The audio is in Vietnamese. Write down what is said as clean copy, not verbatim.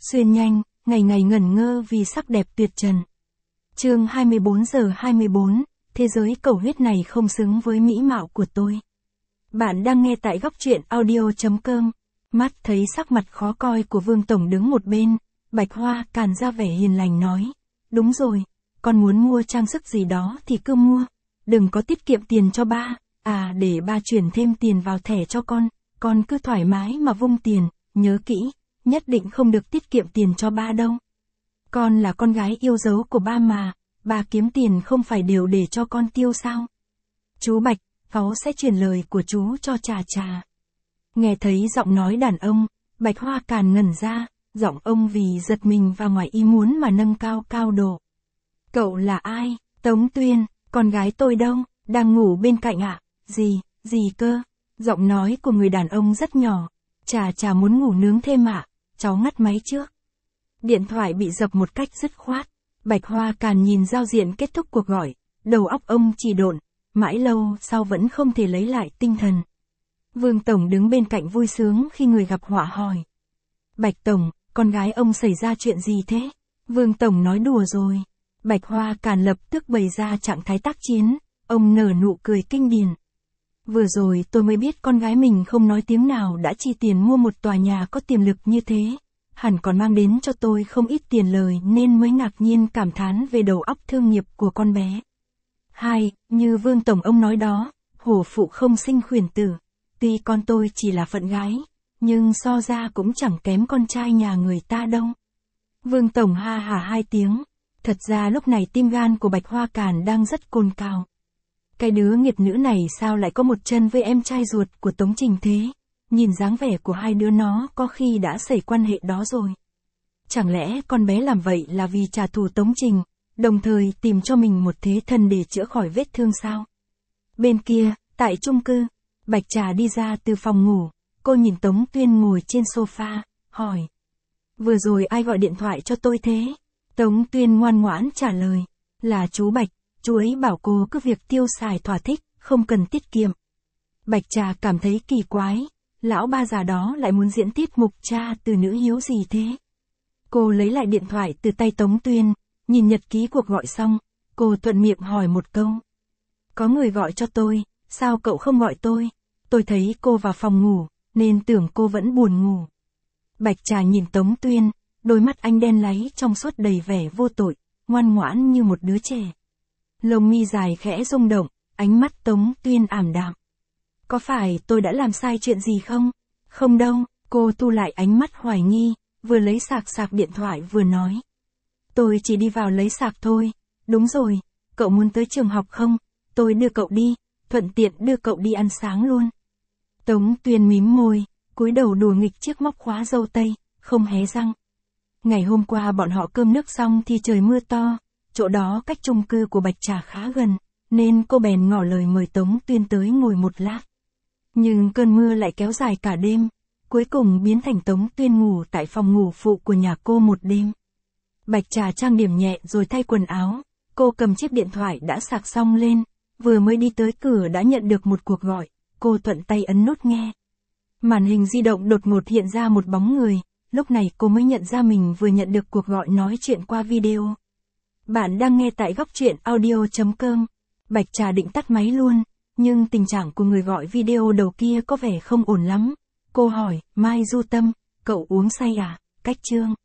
Xuyên nhanh, ngày ngày ngẩn ngơ vì sắc đẹp tuyệt trần. Chương 24:24, thế giới cầu huyết này không xứng với mỹ mạo của tôi. Bạn đang nghe tại góc truyện audio.com. Mắt thấy sắc mặt khó coi của Vương Tổng đứng một bên, Bạch Hoa Càn ra vẻ hiền lành nói. Đúng rồi, con muốn mua trang sức gì đó thì cứ mua. Đừng có tiết kiệm tiền cho ba, để ba chuyển thêm tiền vào thẻ cho con cứ thoải mái mà vung tiền, nhớ kỹ, nhất định không được tiết kiệm tiền cho ba đâu. Con là con gái yêu dấu của ba mà, ba kiếm tiền không phải đều để cho con tiêu sao? Chú Bạch, cháu sẽ truyền lời của chú cho Trà Trà. Nghe thấy giọng nói đàn ông, Bạch Hoa Càn ngẩn ra, giọng ông vì giật mình và ngoài ý muốn mà nâng cao độ. Cậu là ai? Tống Tuyên, con gái tôi đâu, đang ngủ bên cạnh ạ? Gì cơ? Giọng nói của người đàn ông rất nhỏ. Trà Trà muốn ngủ nướng thêm ạ, cháu ngắt máy trước. Điện thoại bị dập một cách dứt khoát. Bạch Hoa Càn nhìn giao diện kết thúc cuộc gọi, đầu óc ông chỉ độn, mãi lâu sau vẫn không thể lấy lại tinh thần. Vương Tổng đứng bên cạnh vui sướng khi người gặp họa hỏi. Bạch Tổng, con gái ông xảy ra chuyện gì thế? Vương Tổng nói đùa rồi. Bạch Hoa Càn lập tức bày ra trạng thái tác chiến, ông nở nụ cười kinh điển. Vừa rồi tôi mới biết con gái mình không nói tiếng nào đã chi tiền mua một tòa nhà có tiềm lực như thế. Hẳn còn mang đến cho tôi không ít tiền lời nên mới ngạc nhiên cảm thán về đầu óc thương nghiệp của con bé. Như Vương Tổng ông nói đó, hổ phụ không sinh khuyển tử. Tuy con tôi chỉ là phận gái, nhưng so ra cũng chẳng kém con trai nhà người ta đâu. Vương Tổng ha hả hai tiếng. Thật ra lúc này tim gan của Bạch Hoa Càn đang rất cồn cào. Cái đứa nghiệt nữ này sao lại có một chân với em trai ruột của Tống Trình thế? Nhìn dáng vẻ của hai đứa nó có khi đã xảy quan hệ đó rồi. Chẳng lẽ con bé làm vậy là vì trả thù Tống Trình, đồng thời tìm cho mình một thế thân để chữa khỏi vết thương sao? Bên kia, tại chung cư, Bạch Trà đi ra từ phòng ngủ, cô nhìn Tống Tuyên ngồi trên sofa, hỏi. Vừa rồi ai gọi điện thoại cho tôi thế? Tống Tuyên ngoan ngoãn trả lời. Là chú Bạch, chú ấy bảo cô cứ việc tiêu xài thỏa thích, không cần tiết kiệm. Bạch Trà cảm thấy kỳ quái. Lão ba già đó lại muốn diễn tiết mục cha từ nữ hiếu gì thế? Cô lấy lại điện thoại từ tay Tống Tuyên, nhìn nhật ký cuộc gọi xong, cô thuận miệng hỏi một câu. Có người gọi cho tôi, sao cậu không gọi tôi? Tôi thấy cô vào phòng ngủ, nên tưởng cô vẫn buồn ngủ. Bạch Trà nhìn Tống Tuyên, đôi mắt anh đen láy trong suốt đầy vẻ vô tội, ngoan ngoãn như một đứa trẻ. Lông mi dài khẽ rung động, ánh mắt Tống Tuyên ảm đạm. Có phải tôi đã làm sai chuyện gì không? Không đâu, cô thu lại ánh mắt hoài nghi, vừa lấy sạc điện thoại vừa nói. Tôi chỉ đi vào lấy sạc thôi. Đúng rồi, cậu muốn tới trường học không? Tôi đưa cậu đi, thuận tiện đưa cậu đi ăn sáng luôn. Tống Tuyên mím môi, cúi đầu đùa nghịch chiếc móc khóa dâu tây, không hé răng. Ngày hôm qua bọn họ cơm nước xong thì trời mưa to, chỗ đó cách chung cư của Bạch Trà khá gần, nên cô bèn ngỏ lời mời Tống Tuyên tới ngồi một lát. Nhưng cơn mưa lại kéo dài cả đêm, cuối cùng biến thành Tống Tuyên ngủ tại phòng ngủ phụ của nhà cô một đêm. Bạch Trà trang điểm nhẹ rồi thay quần áo, cô cầm chiếc điện thoại đã sạc xong lên, vừa mới đi tới cửa đã nhận được một cuộc gọi, cô thuận tay ấn nút nghe. Màn hình di động đột ngột hiện ra một bóng người, lúc này cô mới nhận ra mình vừa nhận được cuộc gọi nói chuyện qua video. Bạn đang nghe tại góc truyện audio.com. Bạch Trà định tắt máy luôn, nhưng tình trạng của người gọi video đầu kia có vẻ không ổn lắm. Cô hỏi, Mai Du Tâm, cậu uống say à? Cách chương.